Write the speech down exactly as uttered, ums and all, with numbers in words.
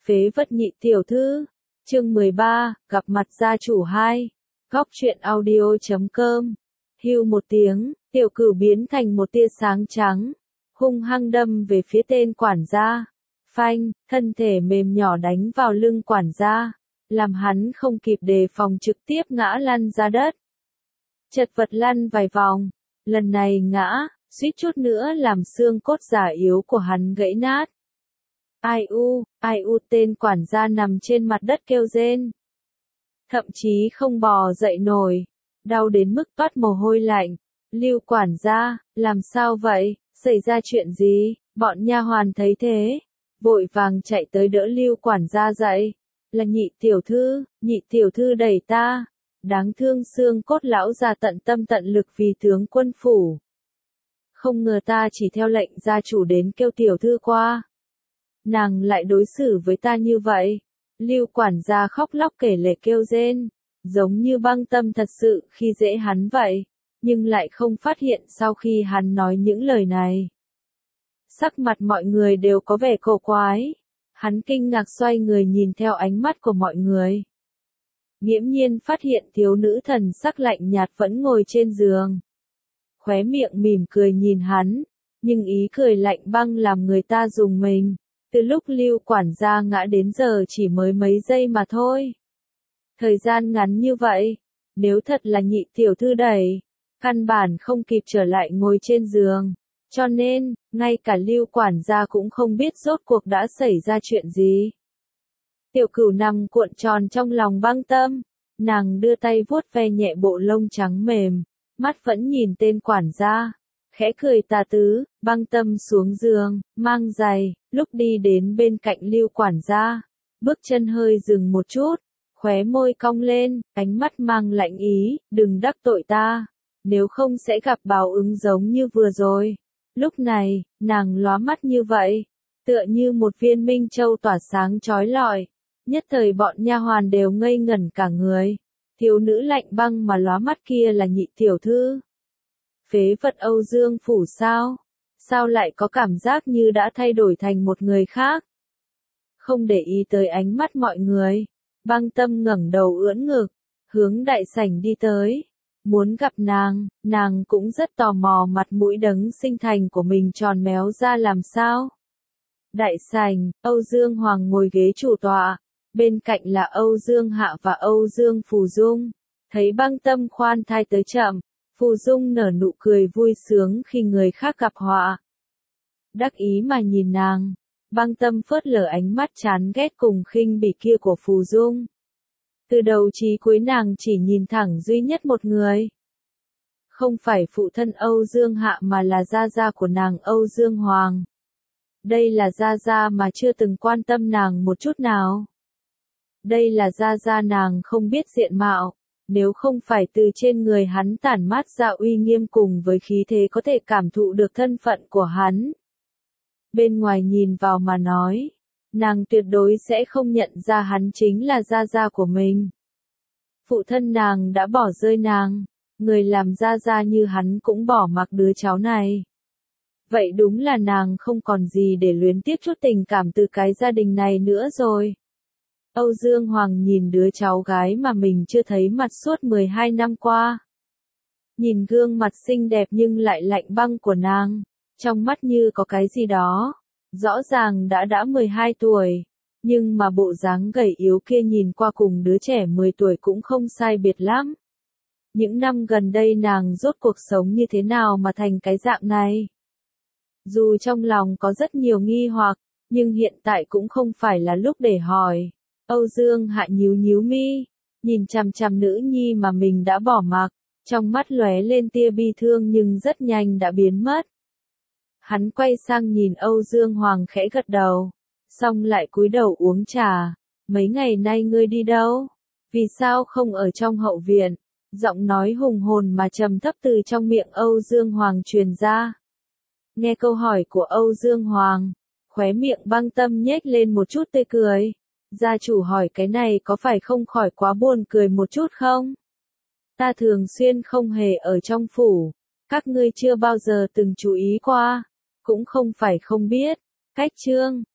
Phế vật nhị tiểu thư, chương mười ba, gặp mặt gia chủ hai, góc truyện audio chấm com. Hưu một tiếng, tiểu cửu biến thành một tia sáng trắng, hung hăng đâm về phía tên quản gia. Phanh, thân thể mềm nhỏ đánh vào lưng quản gia, làm hắn không kịp đề phòng trực tiếp ngã lăn ra đất. Chật vật lăn vài vòng, lần này ngã, suýt chút nữa làm xương cốt già yếu của hắn gãy nát. Ai u, ai u, tên quản gia nằm trên mặt đất kêu rên. Thậm chí không bò dậy nổi, đau đến mức toát mồ hôi lạnh. Lưu quản gia, làm sao vậy, xảy ra chuyện gì? Bọn nha hoàn thấy thế, vội vàng chạy tới đỡ Lưu quản gia dậy. Là nhị tiểu thư, nhị tiểu thư đẩy ta. Đáng thương xương cốt lão già tận tâm tận lực vì tướng quân phủ. Không ngờ ta chỉ theo lệnh gia chủ đến kêu tiểu thư qua. Nàng lại đối xử với ta như vậy. Lưu quản gia khóc lóc kể lể kêu rên, giống như băng tâm thật sự khi dễ hắn vậy, nhưng lại không phát hiện sau khi hắn nói những lời này. Sắc mặt mọi người đều có vẻ cổ quái, hắn kinh ngạc xoay người nhìn theo ánh mắt của mọi người. Nghiễm nhiên phát hiện thiếu nữ thần sắc lạnh nhạt vẫn ngồi trên giường. Khóe miệng mỉm cười nhìn hắn, nhưng ý cười lạnh băng làm người ta rùng mình. Từ lúc Lưu quản gia ngã đến giờ chỉ mới mấy giây mà thôi. Thời gian ngắn như vậy, nếu thật là nhị tiểu thư đẩy, căn bản không kịp trở lại ngồi trên giường. Cho nên, ngay cả Lưu quản gia cũng không biết rốt cuộc đã xảy ra chuyện gì. Tiểu cửu nằm cuộn tròn trong lòng băng tâm, nàng đưa tay vuốt ve nhẹ bộ lông trắng mềm, mắt vẫn nhìn tên quản gia. Khẽ cười tà tứ, băng tâm xuống giường, mang giày, lúc đi đến bên cạnh Lưu quản gia, bước chân hơi dừng một chút, khóe môi cong lên, ánh mắt mang lạnh ý, đừng đắc tội ta, nếu không sẽ gặp báo ứng giống như vừa rồi. Lúc này, nàng lóa mắt như vậy, tựa như một viên minh châu tỏa sáng chói lọi, nhất thời bọn nha hoàn đều ngây ngẩn cả người. Thiếu nữ lạnh băng mà lóa mắt kia là nhị tiểu thư. Phế vật Âu Dương phủ sao? Sao lại có cảm giác như đã thay đổi thành một người khác? Không để ý tới ánh mắt mọi người, băng tâm ngẩng đầu ưỡn ngực, hướng đại sảnh đi tới. Muốn gặp nàng, nàng cũng rất tò mò mặt mũi đấng sinh thành của mình tròn méo ra làm sao. Đại sảnh, Âu Dương Hoàng ngồi ghế chủ tọa, bên cạnh là Âu Dương Hạ và Âu Dương Phù Dung. Thấy băng tâm khoan thai tới chậm, Phù Dung nở nụ cười vui sướng khi người khác gặp họa. Đắc ý mà nhìn nàng, băng tâm phớt lờ ánh mắt chán ghét cùng khinh bỉ kia của Phù Dung. Từ đầu chí cuối nàng chỉ nhìn thẳng duy nhất một người. Không phải phụ thân Âu Dương Hạ mà là gia gia của nàng Âu Dương Hoàng. Đây là gia gia mà chưa từng quan tâm nàng một chút nào. Đây là gia gia nàng không biết diện mạo. Nếu không phải từ trên người hắn tản mát ra uy nghiêm cùng với khí thế có thể cảm thụ được thân phận của hắn. Bên ngoài nhìn vào mà nói, nàng tuyệt đối sẽ không nhận ra hắn chính là gia gia của mình. Phụ thân nàng đã bỏ rơi nàng, người làm gia gia như hắn cũng bỏ mặc đứa cháu này. Vậy đúng là nàng không còn gì để luyến tiếc chút tình cảm từ cái gia đình này nữa rồi. Âu Dương Hoàng nhìn đứa cháu gái mà mình chưa thấy mặt suốt mười hai năm qua. Nhìn gương mặt xinh đẹp nhưng lại lạnh băng của nàng, trong mắt như có cái gì đó. Rõ ràng đã đã mười hai tuổi, nhưng mà bộ dáng gầy yếu kia nhìn qua cùng đứa trẻ mười tuổi cũng không sai biệt lắm. Những năm gần đây nàng rốt cuộc sống như thế nào mà thành cái dạng này? Dù trong lòng có rất nhiều nghi hoặc, nhưng hiện tại cũng không phải là lúc để hỏi. Âu Dương Hạ nhíu nhíu mi, nhìn chằm chằm nữ nhi mà mình đã bỏ mặc, trong mắt lóe lên tia bi thương nhưng rất nhanh đã biến mất. Hắn quay sang nhìn Âu Dương Hoàng khẽ gật đầu, xong lại cúi đầu uống trà. Mấy ngày nay ngươi đi đâu? Vì sao không ở trong hậu viện? Giọng nói hùng hồn mà trầm thấp từ trong miệng Âu Dương Hoàng truyền ra. Nghe câu hỏi của Âu Dương Hoàng, khóe miệng băng tâm nhếch lên một chút tươi cười. Gia chủ hỏi cái này có phải không khỏi quá buồn cười một chút không? Ta thường xuyên không hề ở trong phủ, các ngươi chưa bao giờ từng chú ý qua, cũng không phải không biết. Cách chương,